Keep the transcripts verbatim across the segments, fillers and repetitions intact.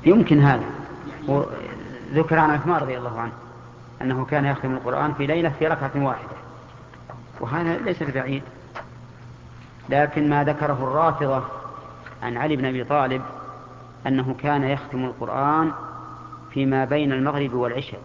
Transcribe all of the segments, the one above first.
يمكن هذا. ذكر عن عثمان رضي الله عنه أنه كان يختم القرآن في ليلة في ركعة واحدة، وهذا ليس ببعيد. لكن ما ذكره الرافضة عن علي بن أبي طالب أنه كان يختم القرآن فيما بين المغرب والعشاء،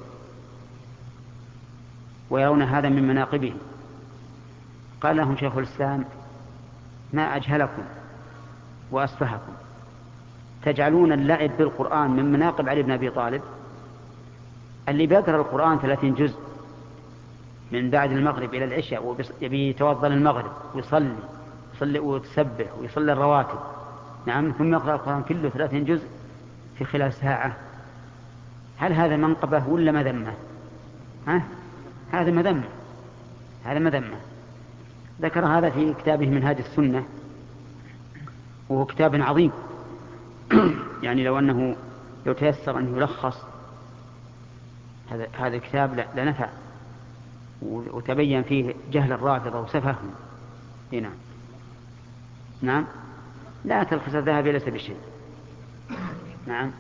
ويرون هذا من مناقبه. قال لهم شيخ الإسلام: ما أجهلكم وأسفهكم، تجعلون اللعب بالقرآن من مناقب علي بن أبي طالب، اللي بيقرأ القرآن ثلاثين جزء من بعد المغرب إلى العشاء ويبي يتوضأ المغرب ويصلي يصلي ويتسبح ويصلي الرواتب، نعم، ثم يقرأ القرآن كله ثلاثين جزء في خلال ساعة. هل هذا منقبة ولا مذمة؟ ها؟ هذا مذمة، هذا مذمة. ذكر هذا في كتابه منهاج السنة، وهو كتاب عظيم يعني لو أنه لو تيسر أن يلخص هذا هذا الكتاب لنفع، وتبين فيه جهل الرافضة وسفههم. هنا نعم، لا تلخص الذهب ليس بشيء. نعم،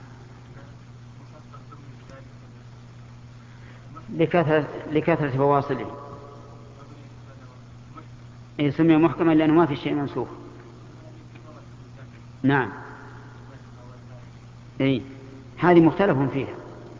لكثرة, لكثرة فواصله. إيه سمي محكما لأنه ما في شيء منسوخ. نعم، إيه هذه مختلف فيها،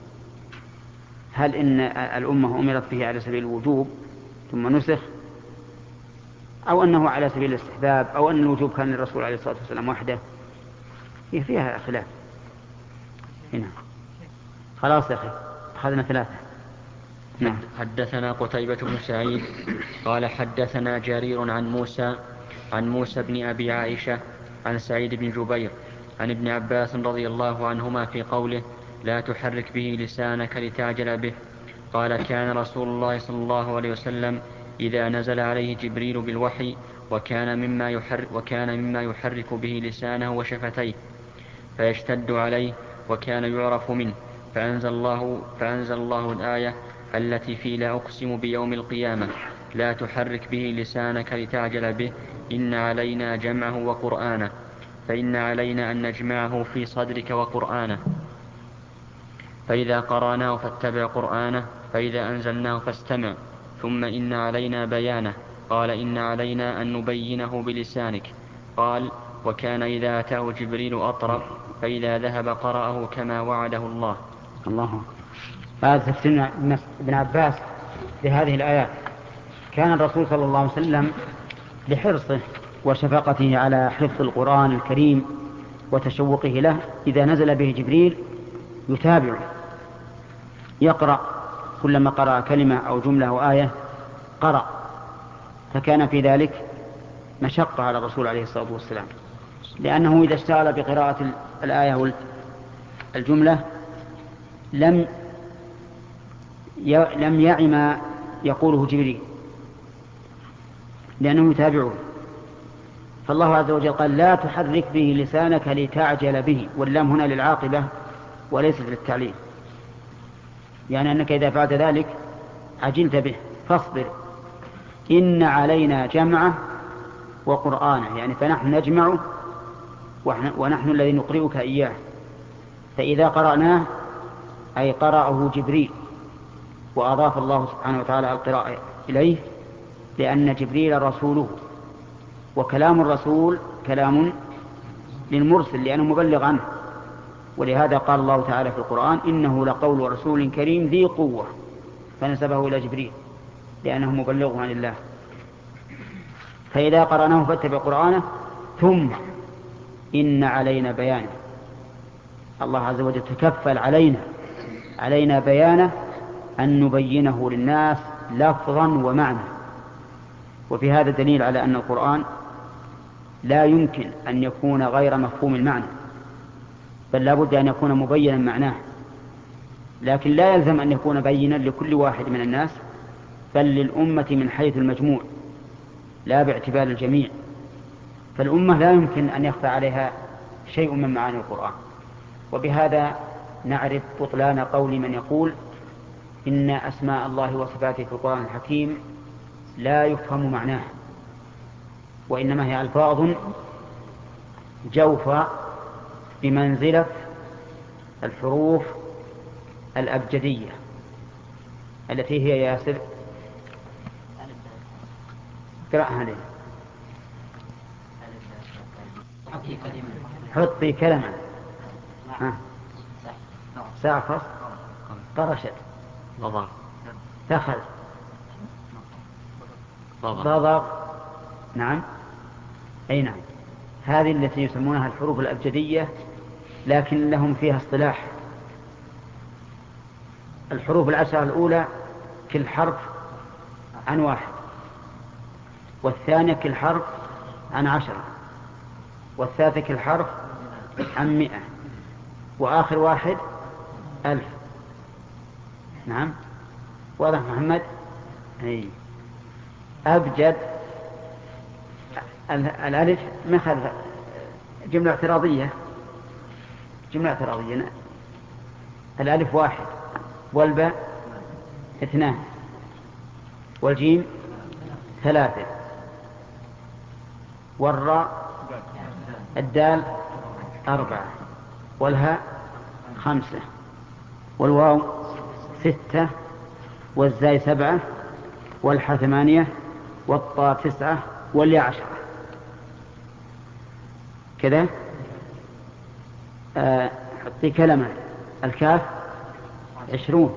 هل إن الأمة أمرت به على سبيل الوجوب ثم نسخ، أو أنه على سبيل الاستحباب، أو أن الوجوب كان للرسول عليه الصلاة والسلام وحده. هي فيها خلاف. هنا خلاص يا أخي، أخذنا ثلاثة. نعم. حدثنا قتيبة بن سعيد قال حدثنا جرير عن موسى عن موسى بن أبي عائشة عن سعيد بن جبير عن ابن عباس رضي الله عنهما في قوله: لا تحرك به لسانك لتعجل به. قال: كان رسول الله صلى الله عليه وسلم إذا نزل عليه جبريل بالوحي وكان مما يحرك, وكان مما يحرك به لسانه وشفتيه فيشتد عليه وكان يعرف منه، فأنزل الله, فأنزل الله الآية التي في لا أقسم بيوم القيامة: لا تحرك به لسانك لتعجل به، إن علينا جمعه وقرآنه، فإن علينا أن نجمعه في صدرك وقرآنه، فإذا قرأناه فاتبع قرآنه، فإذا أنزلناه فاستمع، ثم إن علينا بيانه. قال: إن علينا أن نبينه بلسانك. قال: وكان إذا أتاه جبريل أطرب، فإذا ذهب قرأه كما وعده الله. الله. هذا تفسير ابن عباس لهذه الآيات. كان الرسول صلى الله عليه وسلم لحرصه وشفقته على حفظ القرآن الكريم وتشوقه له، إذا نزل به جبريل يتابعه يقرأ، كلما قرأ كلمة أو جملة أو آية قرأ، فكان في ذلك مشقة على الرسول عليه الصلاة والسلام، لأنه إذا اشتغل بقراءة الآية والجملة لم لم يعي ما يقوله جبريل لأنه يتابعه. فالله عز وجل قال: لا تحرك به لسانك لتعجل به، واللام هنا للعاقبة وليست للتعليل، يعني أنك إذا فعلت ذلك عجلت به، فاصبر، إن علينا جمعه وقرآنه، يعني فنحن نجمعه ونحن الذي نقرئك إياه. فإذا قرأناه أي قرأه جبريل، وأضاف الله سبحانه وتعالى القراءة إليه، لأن جبريل رسوله، وكلام الرسول كلام للمرسل لأنه مبلغ عنه. ولهذا قال الله تعالى في القرآن: إنه لقول رسول كريم ذي قوة، فنسبه إلى جبريل لأنه مبلغ عن الله. فإذا قرأناه فاتبع قرآنه، ثم إن علينا بيانه. الله عز وجل تكفل علينا علينا بيانه، أن نبينه للناس لفظا ومعنى. وفي هذا دليل على أن القرآن لا يمكن أن يكون غير مفهوم المعنى، بل لا بد أن يكون مبينا معناه، لكن لا يلزم أن يكون بينا لكل واحد من الناس، بل للأمة من حيث المجموع لا باعتبار الجميع. فالأمة لا يمكن أن يخفى عليها شيء من معاني القرآن. وبهذا نعرف بطلان قول من يقول إن أسماء الله وصفاته في القرآن الحكيم لا يفهم معناها، وإنما هي ألفاظ جوفى بمنزلة الحروف الأبجدية التي هي ياسر قرأها لي. حطي كلمة. ها. سافر قرشت ضضغ دخل ضضغ ضضغ. نعم أي نعم، هذه التي يسمونها الحروف الأبجدية، لكن لهم فيها اصطلاح. الحروف العشرة الأولى كل حرف عن واحد، والثانية كل حرف عن عشرة، والثالثة كل حرف عن مئة، وآخر واحد ألف. نعم واضح محمد؟ أي. أبجد الألف مثل جملة اعتراضية، جملة اعتراضية. الألف واحد، والباء اثنان، والجيم ثلاثة، والراء الدال أربعة، والهاء خمسة، والواو ستة، والزاي سبعة، والحاء ثمانية، والطاء تسعة، والياء عشرة. كذا. آه، حطي كلمة. الكاف عشرون،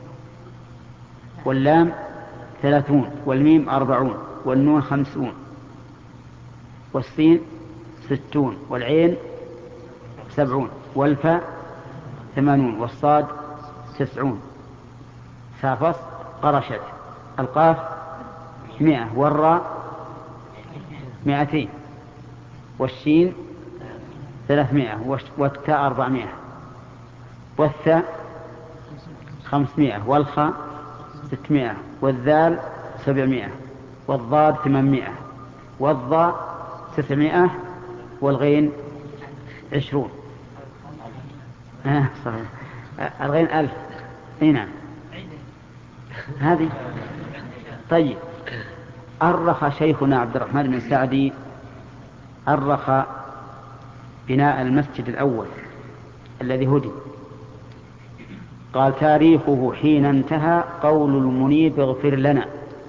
واللام ثلاثون، والميم أربعون، والنون خمسون، والسين ستون، والعين سبعون، والفاء ثمانون، والصاد تسعون. سافص قرشت. القاف مئة، والراء مئتين، والشين ثلاثمائة، والتاء أربعمائة، والثاء خمسمائة، والخاء ستمائة، والذال سبعمائة، والضاد ثمانمائة، والضاء تسعمائة، والغين عشرون. آه صحيح. آه الغين ألف. نعم هذه. طيب، أرخ شيخنا عبد الرحمن بن سعدي أرخ بناء المسجد الأول الذي هدم. قال: تاريخه حين انتهى قول المنيب اغفر لنا.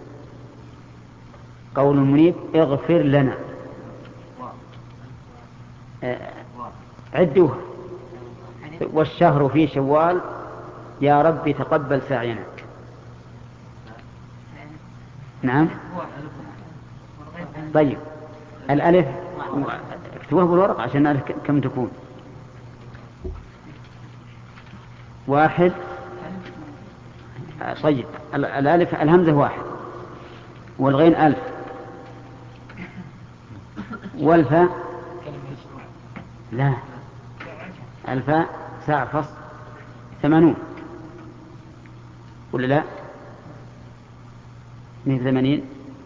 قول المنيب اغفر لنا. عدوها. والشهر في شوال يا رب تقبل سعينا. نعم. طيب، الألف اكتبوها بالورق عشان نعرف كم تكون. واحد. طيب، الألف الهمزة واحد، والغين ألف، والفاء لا، الفاء سعفص ثمانون ولا لا؟ من ثمانين.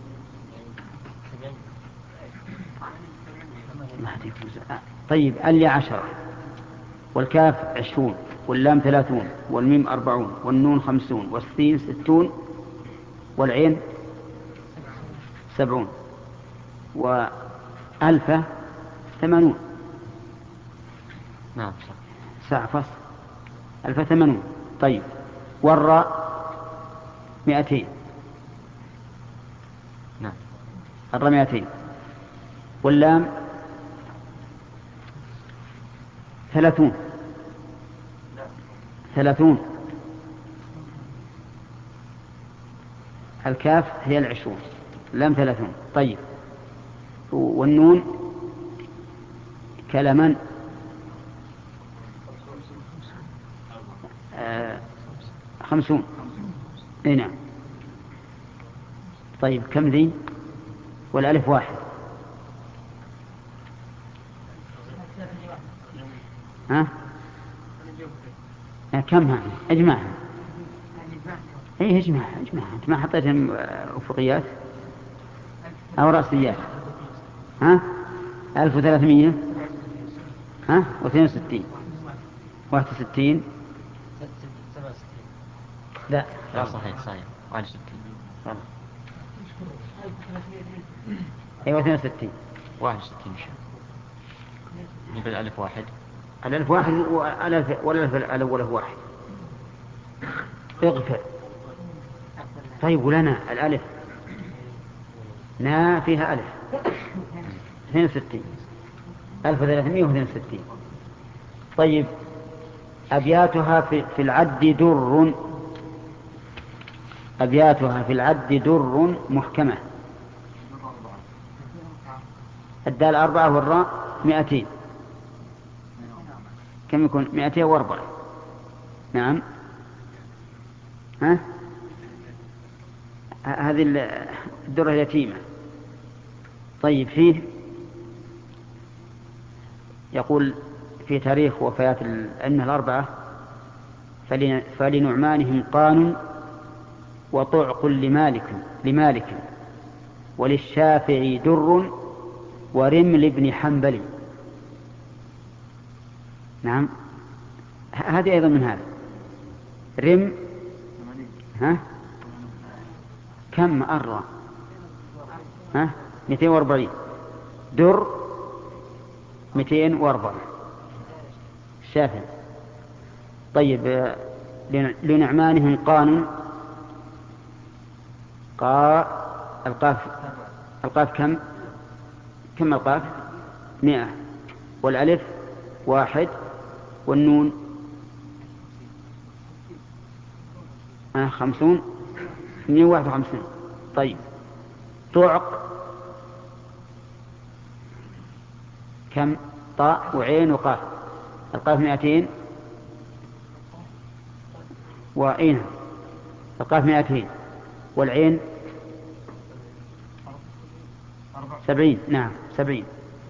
طيب، اليا عشرة، والكاف عشرون، واللام ثلاثون، والميم أربعون، والنون خمسون، والسين ستون، والعين سبعون، وألفة ثمانون. نعم سعفص ألفة ثمانون. طيب، والراء مئتين. نعم. الراء مئتين، واللام ثلاثون. ثلاثون. الكاف هي العشرون، اللام ثلاثون. طيب، والنون كلمن آه خمسون. اي نعم. طيب، كم ذي؟ والألف واحد. ها؟ كم؟ اجمعها. اي اجمعها اجمعها. انت ما حطيتهم افقيات او راسيات؟ ها؟ ألف وثلاثمائة. ها؟ واثنين وستين. واحد وستين. لا لا صحيح صحيح واحد وستين. ايوه اثنين وستين. واحد وستين نجيب الألف واحد. الألف واحد والألف الأول واحد. اغفر. طيب ولنا الألف نا فيها ألف اثنين وستين ألف وثلاثمائة واثنين وستين. طيب أبياتها في, في العد در أبياتها في العد در محكمة. الدال أربعة والراء مئتين، كم يكون؟ مئتين وأربعة. نعم. ها هذه الدرة اليتيمة. طيب فيه يقول في تاريخ وفيات الأئمة الأربعة فلنعمانهم قان وطعق لمالك لمالك وللشافعي در ورمل بن حنبل. نعم هذه أيضا من هذا. رم ها كم أرى ها مئتين وأربعين، در مئتين وأربعين شافع. طيب لنعمانهم قانون قا القاف القاف كم كم القاف؟ مئة، والألف واحد، والنون آه خمسون، مئة واحد وخمسون. طيب طعق كم؟ طاء وعين وقاف. القاف مئتين وعين، القاف مئتين والعين سبعين. نعم سبعين.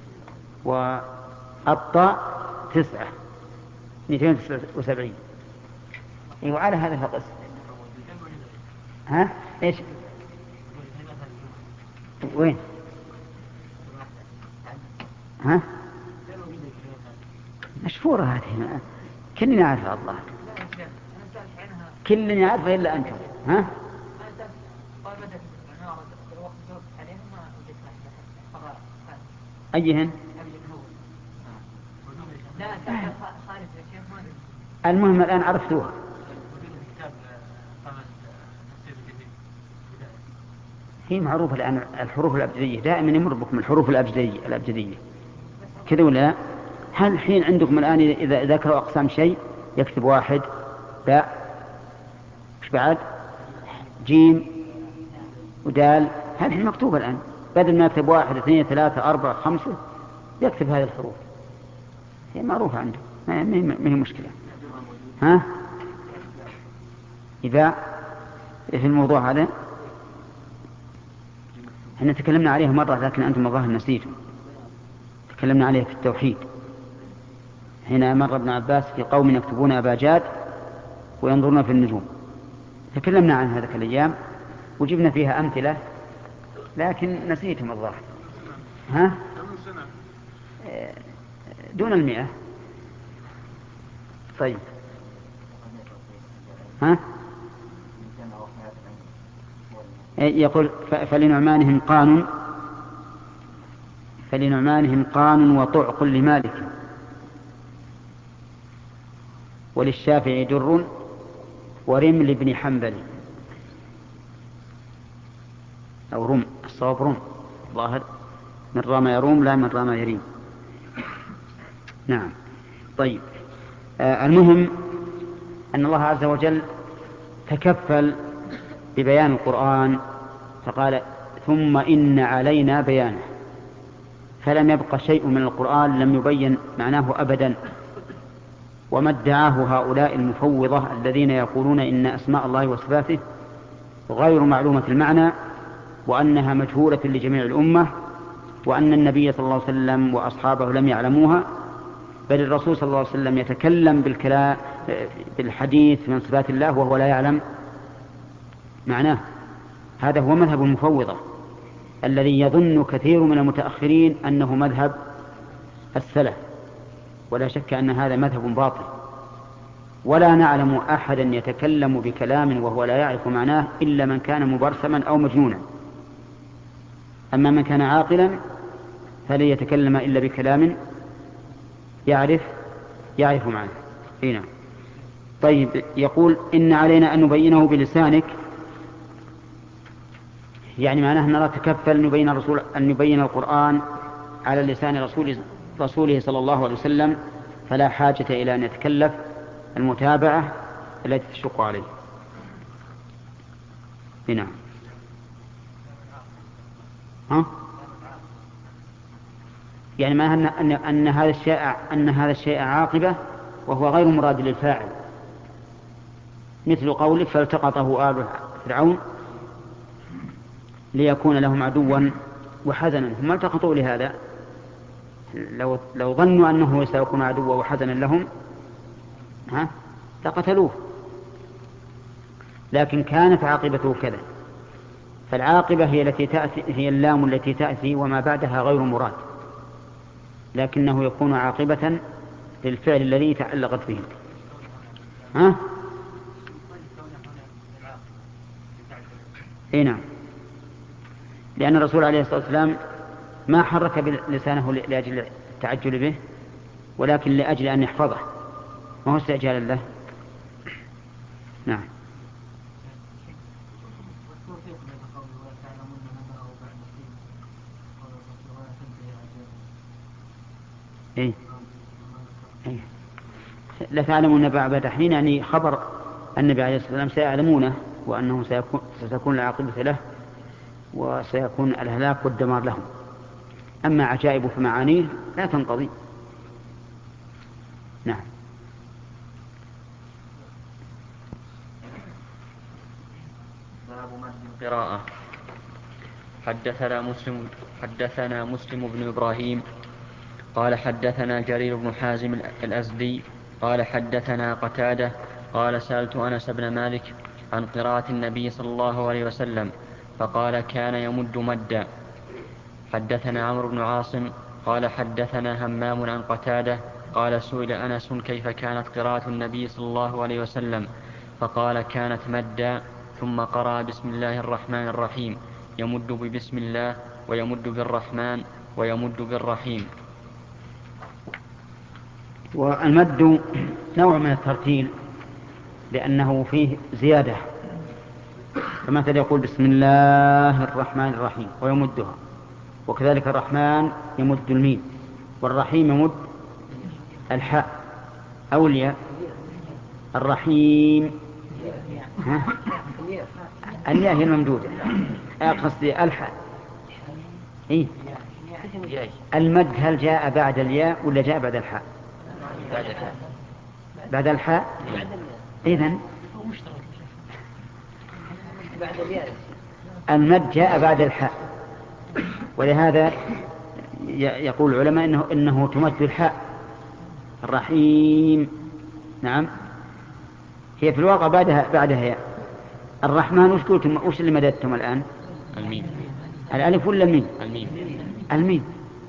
والطاء تسعة مئتين وسبعين. وعلى هذا فقس. ها ايش وين؟ ها مشهورة هذه كلنا عارفة الله، كلنا عارفة إلا أنتم. ها أيهن؟ المهم الآن عرفتوها. هي معروفة الآن الحروف الأبجدية، دائما يمر بكم الحروف الأبجدية الأبجدية كذا ولا؟ هل الحين عندكم الآن إذا ذكروا أقسام شيء يكتب واحد باء إيش بعد جيم ودال، هل الحين مكتوبة الآن بدل ما يكتب واحد اثنين ثلاثة أربعة خمسة يكتب هذه الحروف. هي معروفة عنده ما هي مشكلة. ها إذا في الموضوع هذا احنا تكلمنا عليه مرة لكن أنتم الظاهر نسيتم. تكلمنا عليه في التوحيد حين مر ابن عباس في قوم يكتبون أباجاد وينظرون في النجوم. تكلمنا عن هذه الأيام وجبنا فيها أمثلة لكن نسيتم الظاهر. ها دون المئة. طيب ها يقول فلنعمانهم قانون فلنعمانهم قانون وطعق لمالك وللشافعي در ورمل بن حنبل أو رم، الصواب رم ظاهر من رام يروم لا من رام يريم. نعم. طيب آه المهم أن الله عز وجل تكفل ببيان القرآن فقال ثم إن علينا بيانه، فلم يبق شيء من القرآن لم يبين معناه أبدا. وما ادعاه هؤلاء المفوضة الذين يقولون إن أسماء الله وصفاته غير معلومة المعنى وأنها مجهولة لجميع الأمة وأن النبي صلى الله عليه وسلم وأصحابه لم يعلموها، بل الرسول صلى الله عليه وسلم يتكلم بالكلام بالحديث من صفات الله وهو لا يعلم معناه. هذا هو مذهب المفوضة الذي يظن كثير من المتأخرين أنه مذهب السلف، ولا شك أن هذا مذهب باطل. ولا نعلم أحدا يتكلم بكلام وهو لا يعرف معناه إلا من كان مبرسما أو مجنونا. أما من كان عاقلا فلن يتكلم إلا بكلام يعرف يعرف معناه. هنا طيب يقول إن علينا أن نبينه بلسانك، يعني معناه أننا نتكفل أن نبين, الرسول أن نبين القرآن على لسان رسول رسوله صلى الله عليه وسلم، فلا حاجة إلى أن يتكلف المتابعة التي تشق عليه. هنا ها؟ يعني ما أن, أن, أن هذا الشيء أن هذا الشيء عاقبة وهو غير مراد للفاعل، مثل قولك فالتقطه آل فرعون ليكون لهم عدوا وحزنا. هم التقطوا لهذا، لو, لو ظنوا أنه سيكون عدوا وحزنا لهم ها لقتلوه، لكن كانت عاقبته كذا. فالعاقبة هي التي تأتي، هي اللام التي تأتي وما بعدها غير مراد، لكنه يكون عاقبة للفعل الذي تعلقت به. ها؟ اي نعم، لأن الرسول عليه الصلاة والسلام ما حرك لسانه لأجل التعجل به، ولكن لأجل أن يحفظه، ما هو استعجال له. نعم. إيه؟ إيه؟ لا تعلمون بعد حين، يعني خبر النبي عليه الصلاة والسلام سيعلمونه، وأنه سيكون ستكون العاقبة له وسيكون الهلاك والدمار لهم. أما عجائب فمعانيه لا تنقضي. نعم. باب مد القراءة. حدثنا مسلم حدثنا مسلم بن إبراهيم قال حدثنا جرير بن حازم الأزدي قال حدثنا قتادة قال سألت أنس بن مالك عن قراءة النبي صلى الله عليه وسلم فقال كان يمد مدا. حدثنا عمرو بن عاصم قال حدثنا همام عن قتادة قال سئل أنس كيف كانت قراءة النبي صلى الله عليه وسلم فقال كانت مدا، ثم قرأ بسم الله الرحمن الرحيم، يمد ببسم الله ويمد بالرحمن ويمد بالرحيم. والمد نوع من الترتيل لأنه فيه زيادة، فمثلا يقول بسم الله الرحمن الرحيم ويمدها، وكذلك الرحمن يمد الميم، والرحيم يمد الحاء أو الياء. الرحيم ها؟ الياء هي الممدودة، قصدي الحاء. إيه؟ المد هل جاء بعد الياء ولا جاء بعد الحاء؟ بعد الحاء. بعد الحاء. إذن المد جاء بعد الحاء، ولهذا يقول العلماء إنه, إنه تمد الحاء. الرحيم نعم هي في الواقع بعدها بعدها ياء. الرحمن وش قلتم؟ وش اللي مددتم الآن؟ الميم. الألف ولا الميم؟ الميم. الميم.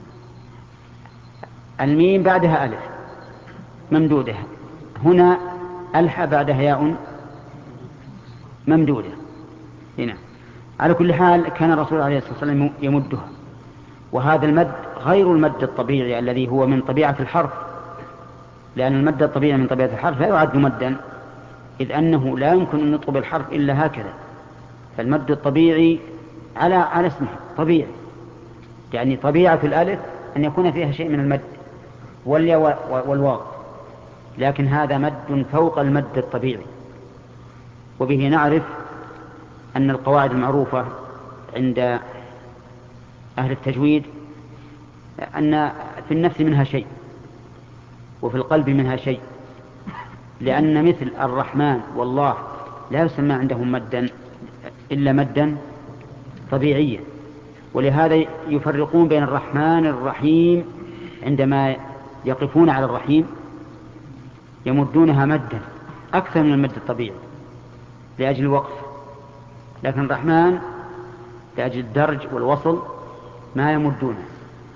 الميم بعدها ألف ممدودة، هنا الحاء بعدها ياء ممدودة. هنا على كل حال كان الرسول عليه الصلاة والسلام يمدها، وهذا المد غير المد الطبيعي الذي هو من طبيعة الحرف، لأن المد الطبيعي من طبيعة الحرف لا يعد مدا، إذ أنه لا يمكن أن نطلب الحرف إلا هكذا. فالمد الطبيعي على على اسمه طبيعي، يعني طبيعة الألف أن يكون فيها شيء من المد والياء والواو، لكن هذا مد فوق المد الطبيعي. وبه نعرف أن القواعد المعروفة عند أهل التجويد أن في النفس منها شيء وفي القلب منها شيء، لأن مثل الرحمن والله لا يسمى عندهم مدا إلا مدا طبيعيا، ولهذا يفرقون بين الرحمن الرحيم، عندما يقفون على الرحيم يمدونها مدا أكثر من المد الطبيعي لأجل الوقف، لكن الرحمن لأجل الدرج والوصل ما يمدونه.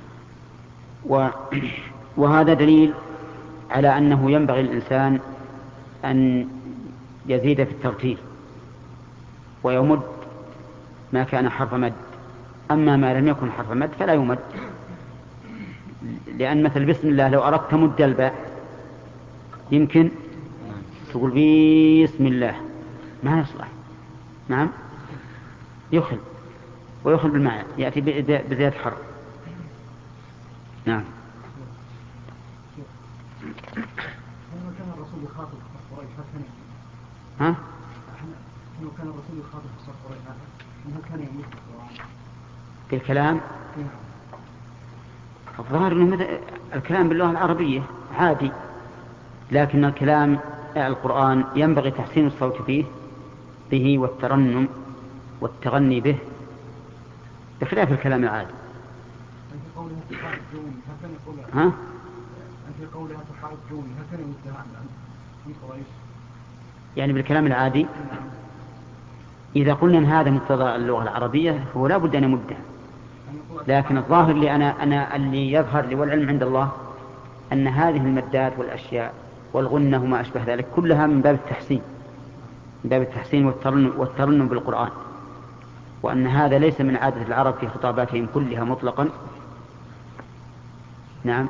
وهذا دليل على أنه ينبغي الإنسان أن يزيد في الترتيل ويمد ما كان حرف مد، أما ما لم يكن حرف مد فلا يمد. لأن مثل بسم الله لو أردت مد الباء يمكن تقول بسم الله ما يصلح. نعم يخل، ويخل بالمعنى يأتي بزيادة حرف. نعم. كان الرسول يخاطب قريش ها؟ إنه كان الرسول يخاطب قريش إنه كان يميز بالكلام. الظاهر أنه الكلام باللغة العربية عادي، لكن الكلام القرآن ينبغي تحسين الصوت فيه به والترنم والتغني به بخلاف الكلام العادي. أنت قولها تحارجوني هل كان يقولها؟ ها؟ أنت قولها تحارجوني هل كان يمدها من قريش؟ يعني بالكلام العادي. إذا قلنا أن هذا مقتضى اللغة العربية فهو لا بد أن يمدها، لكن الظاهر لي أنا, أنا اللي يظهر لي والعلم عند الله أن هذه المدات والأشياء والغنة وما أشبه ذلك كلها من باب التحسين، من باب التحسين والترنم, والترنم بالقرآن، وأن هذا ليس من عادة العرب في خطاباتهم كلها مطلقا. نعم.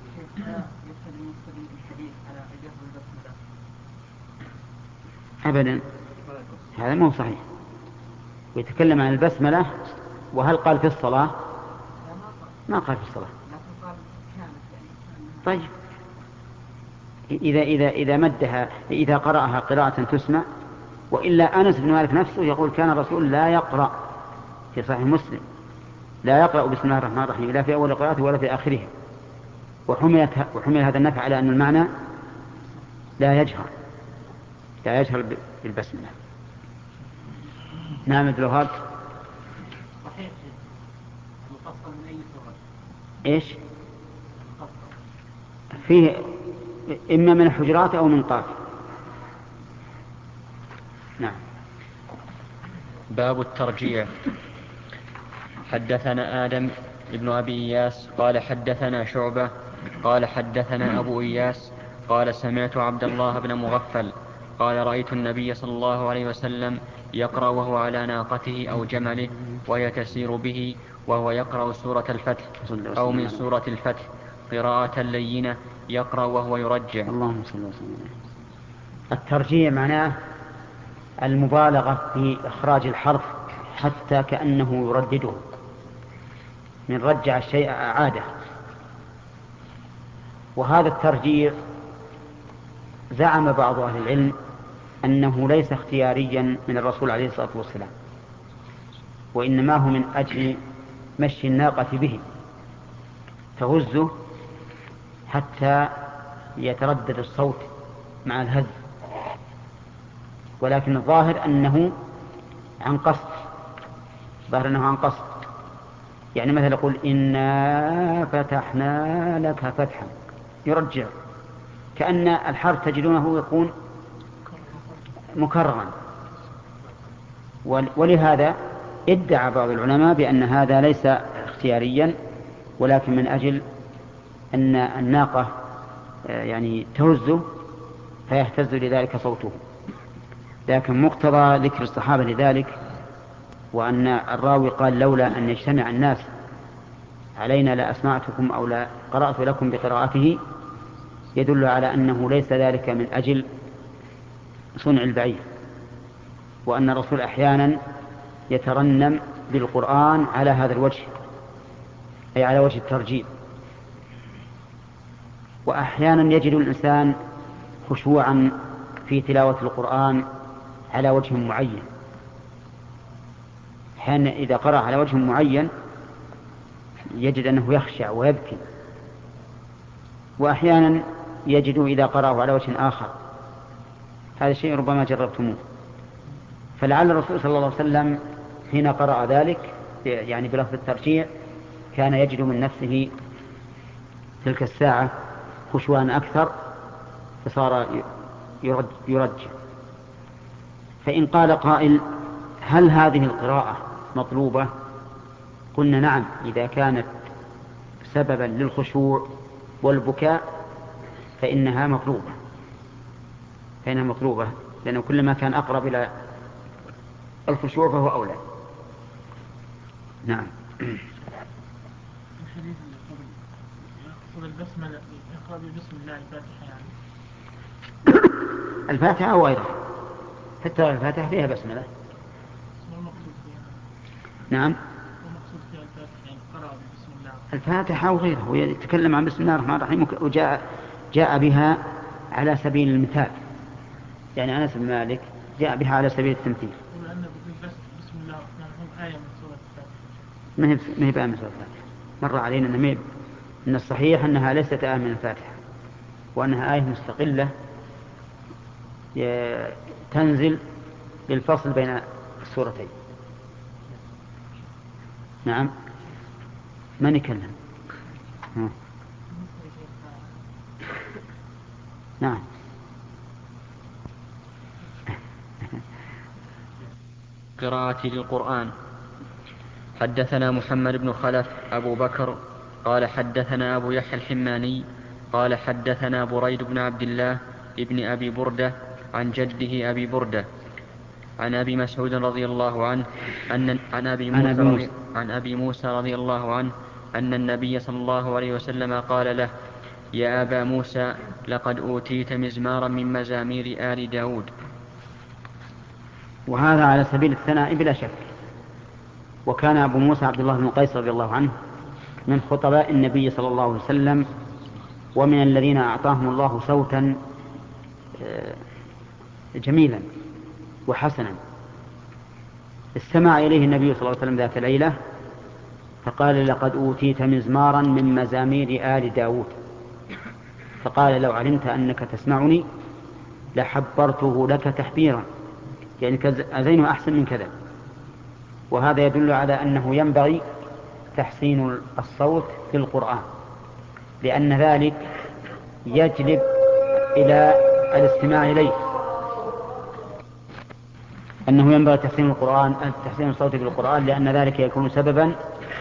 أبدا هذا مو صحيح. ويتكلم عن البسملة، وهل قال في الصلاة؟ ما قال في الصلاة. طيب إذا إذا إذا مدها إذا قرأها قراءة تسمع. وإلا أنس بن مالك نفسه يقول كان الرسول لا يقرأ في صحيح مسلم لا يقرأ بسم الله الرحمن الرحيم لا في أول قراءته ولا في آخره، وحمل وحمل هذا النفي على أن المعنى لا يجهر لا يجهر بالبسملة. نعم عبد الوهاب. صحيح المفصل من أي سورة؟ إيش؟ فيه إما من الحجرات أو من قاف. نعم. باب الترجيع. حدثنا آدم ابن أبي إياس قال حدثنا شعبة قال حدثنا أبو إياس قال سمعت عبد الله بن مغفل قال رأيت النبي صلى الله عليه وسلم يقرأ وهو على ناقته أو جمله وهي تسير به وهو يقرأ سورة الفتح أو من سورة الفتح قراءة لينة يقرأ وهو يرجع. اللهم صل وسلم. الترجيع معناه المبالغة في إخراج الحرف حتى كأنه يردده، من رجع الشيء أعاده. وهذا الترجيع زعم بعض أهل العلم أنه ليس اختياريا من الرسول عليه الصلاة والسلام، وإنما هو من أجل مشي الناقة به تهزه حتى يتردد الصوت مع الهز، ولكن الظاهر أنه عن قصد ظاهر أنه عن قصد. يعني مثلا يقول إنا فتحنا لك فتحا يرجع كأن الحرف تجدونه يكون مكررا. ولهذا ادعى بعض العلماء بأن هذا ليس اختياريا، ولكن من أجل أن الناقة يعني تهزه فيهتز لذلك صوته. لكن مقتضى ذكر الصحابة لذلك وأن الراوي قال لولا أن يجتمع الناس علينا لأسمعتكم أو لا قرأت لكم بقراءته يدل على أنه ليس ذلك من أجل صنع البعير، وأن الرسول أحيانا يترنم بالقرآن على هذا الوجه، أي على وجه الترجيب. وأحيانا يجد الإنسان خشوعا في تلاوة القرآن على وجه معين، أحيانا إذا قرأ على وجه معين يجد أنه يخشع ويبكي، وأحيانا يجد إذا قرأه على وجه آخر. هذا الشيء ربما جربتموه. فلعل الرسول صلى الله عليه وسلم حين قرأ ذلك يعني بلفظ الترجيع كان يجد من نفسه تلك الساعة خشوعا أكثر فصار يرجع. فإن قال قائل هل هذه القراءة مطلوبة؟ قلنا نعم إذا كانت سببا للخشوع والبكاء فإنها مطلوبة فإنها مطلوبة لأنه كلما كان أقرب إلى الخشوع فهو أولى. نعم. الحديث اللي قبل يقصد البسملة يقرأ بسم الله الفاتحة يعني الفاتحة أو غيرها، حتى الفاتحة فيها بسملة. نعم. الفاتحة أو غيرها، ويتكلم عن بسم الله الرحمن الرحيم، وجاء جاء بها على سبيل المثال، يعني أنس بن مالك جاء بها على سبيل التمثيل. بسم الله الرحمن الرحيم آية من سورة الفاتحة. ما هي ما هي بآية من سورة الفاتحة، مر علينا أن إن الصحيح أنها ليست آية من الفاتحة، وأنها آية مستقلة تنزل للفصل بين السورتين. نعم. من يكلم؟ نعم. قراءة للقرآن. حدثنا محمد بن خلف أبو بكر قال حدثنا أبو يحيى الحماني قال حدثنا بريد بن عبد الله ابن أبي بردة عن جده أبي بردة عن أبي مسعود رضي الله عنه أن عن أبي موسى, عن أبي, عن أبي موسى رضي الله عنه أن النبي صلى الله عليه وسلم قال له: يا أبا موسى لقد أوتيت مزمارا من مزامير آل داود. وهذا على سبيل الثناء بلا شك. وكان أبو موسى عبد الله بن قيس رضي الله عنه من خطباء النبي صلى الله عليه وسلم، ومن الذين أعطاهم الله صوتا جميلا وحسنا. استمع إليه النبي صلى الله عليه وسلم ذات ليلة فقال: لقد أوتيت مزمارا من مزامير آل داود. فقال: لو علمت أنك تسمعني لحبرته لك تحبيرا، يعني أزين أحسن من كذا. وهذا يدل على أنه ينبغي تحسين الصوت في القرآن، لأن ذلك يجلب إلى الاستماع إليه، أنه ينبغي تحسين القرآن تحسين الصوت في القرآن، لأن ذلك يكون سببا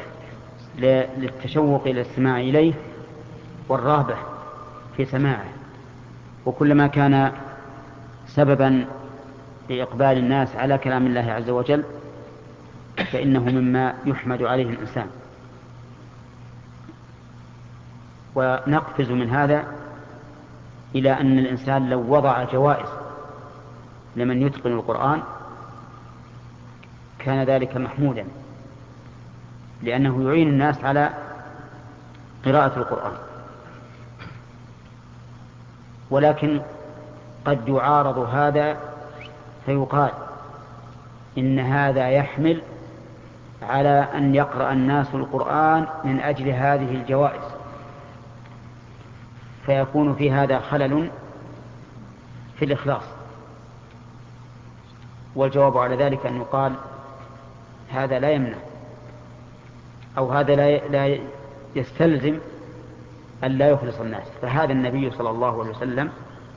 للتشوق إلى الاستماع إليه والرغبة في سماعه. وكلما كان سببا لإقبال الناس على كلام الله عز وجل فإنه مما يحمد عليه الإنسان. ونقفز من هذا إلى أن الإنسان لو وضع جوائز لمن يتقن القرآن كان ذلك محمودا، لأنه يعين الناس على قراءة القرآن. ولكن قد يعارض هذا فيقال إن هذا يحمل على أن يقرأ الناس القرآن من أجل هذه الجوائز، فيكون في هذا خلل في الإخلاص. والجواب على ذلك أن يقال هذا لا يمنع، أو هذا لا يستلزم أن لا يخلص الناس. فهذا النبي صلى الله عليه وسلم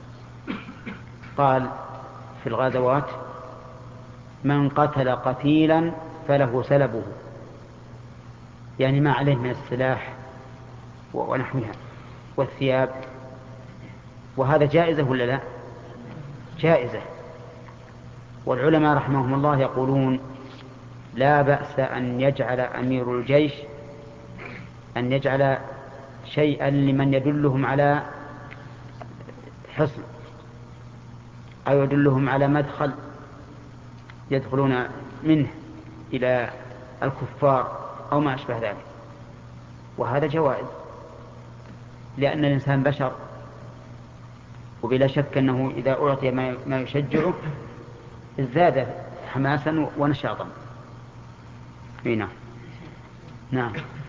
قال في الغزوات: من قتل قتيلا فله سلبه، يعني ما عليه من السلاح ونحوها والثياب. وهذا جائزة ولا لا؟ جائزة. والعلماء رحمهم الله يقولون لا بأس أن يجعل أمير الجيش أن يجعل شيئا لمن يدلهم على حصن أو يدلهم على مدخل يدخلون منه إلى الكفار أو ما أشبه ذلك. وهذا جوائز، لأن الإنسان بشر، وبلا شك أنه إذا أعطي ما يشجعه ازداد حماسا ونشاطا. نعم. نعم.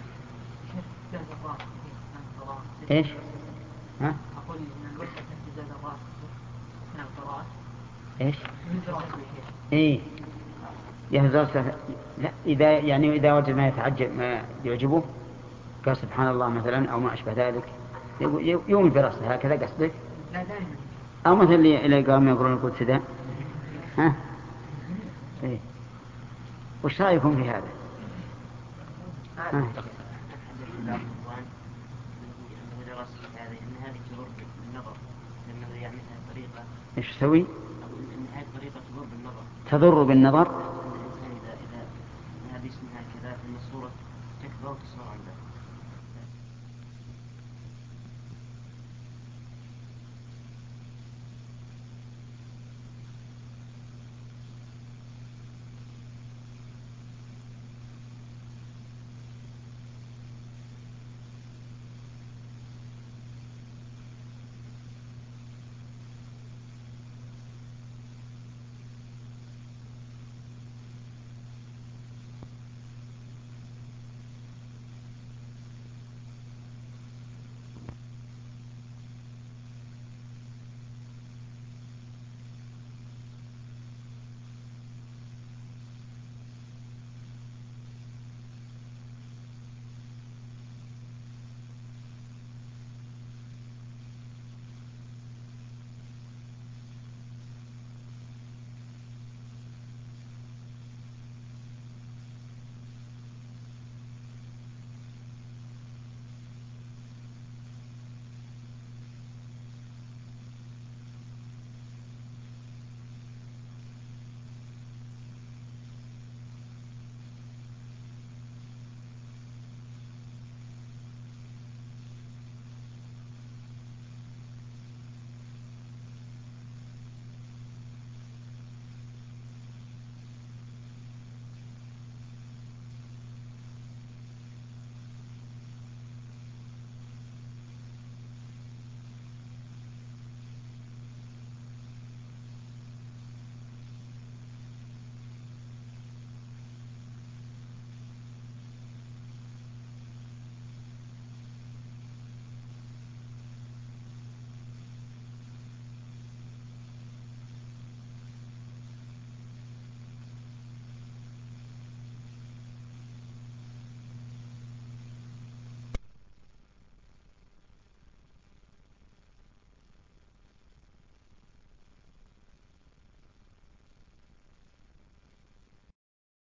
ايش؟ ها؟ أقول إن الوحدة تزداد الرأس أثناء القراءة. إيش؟ إيه يهزر. لا، إذا يعني إذا وجد ما يتعجب ما يعجبه قال سبحان الله مثلا أو ما أشبه ذلك يوم في رأسه هكذا قصدك؟ لا دائما. أو مثل اللي اللي قام يقرون القدس ده. ها؟ إيه. وش رأيكم في هذا؟ ها؟ ايش تسوي؟ تضر بالنظر.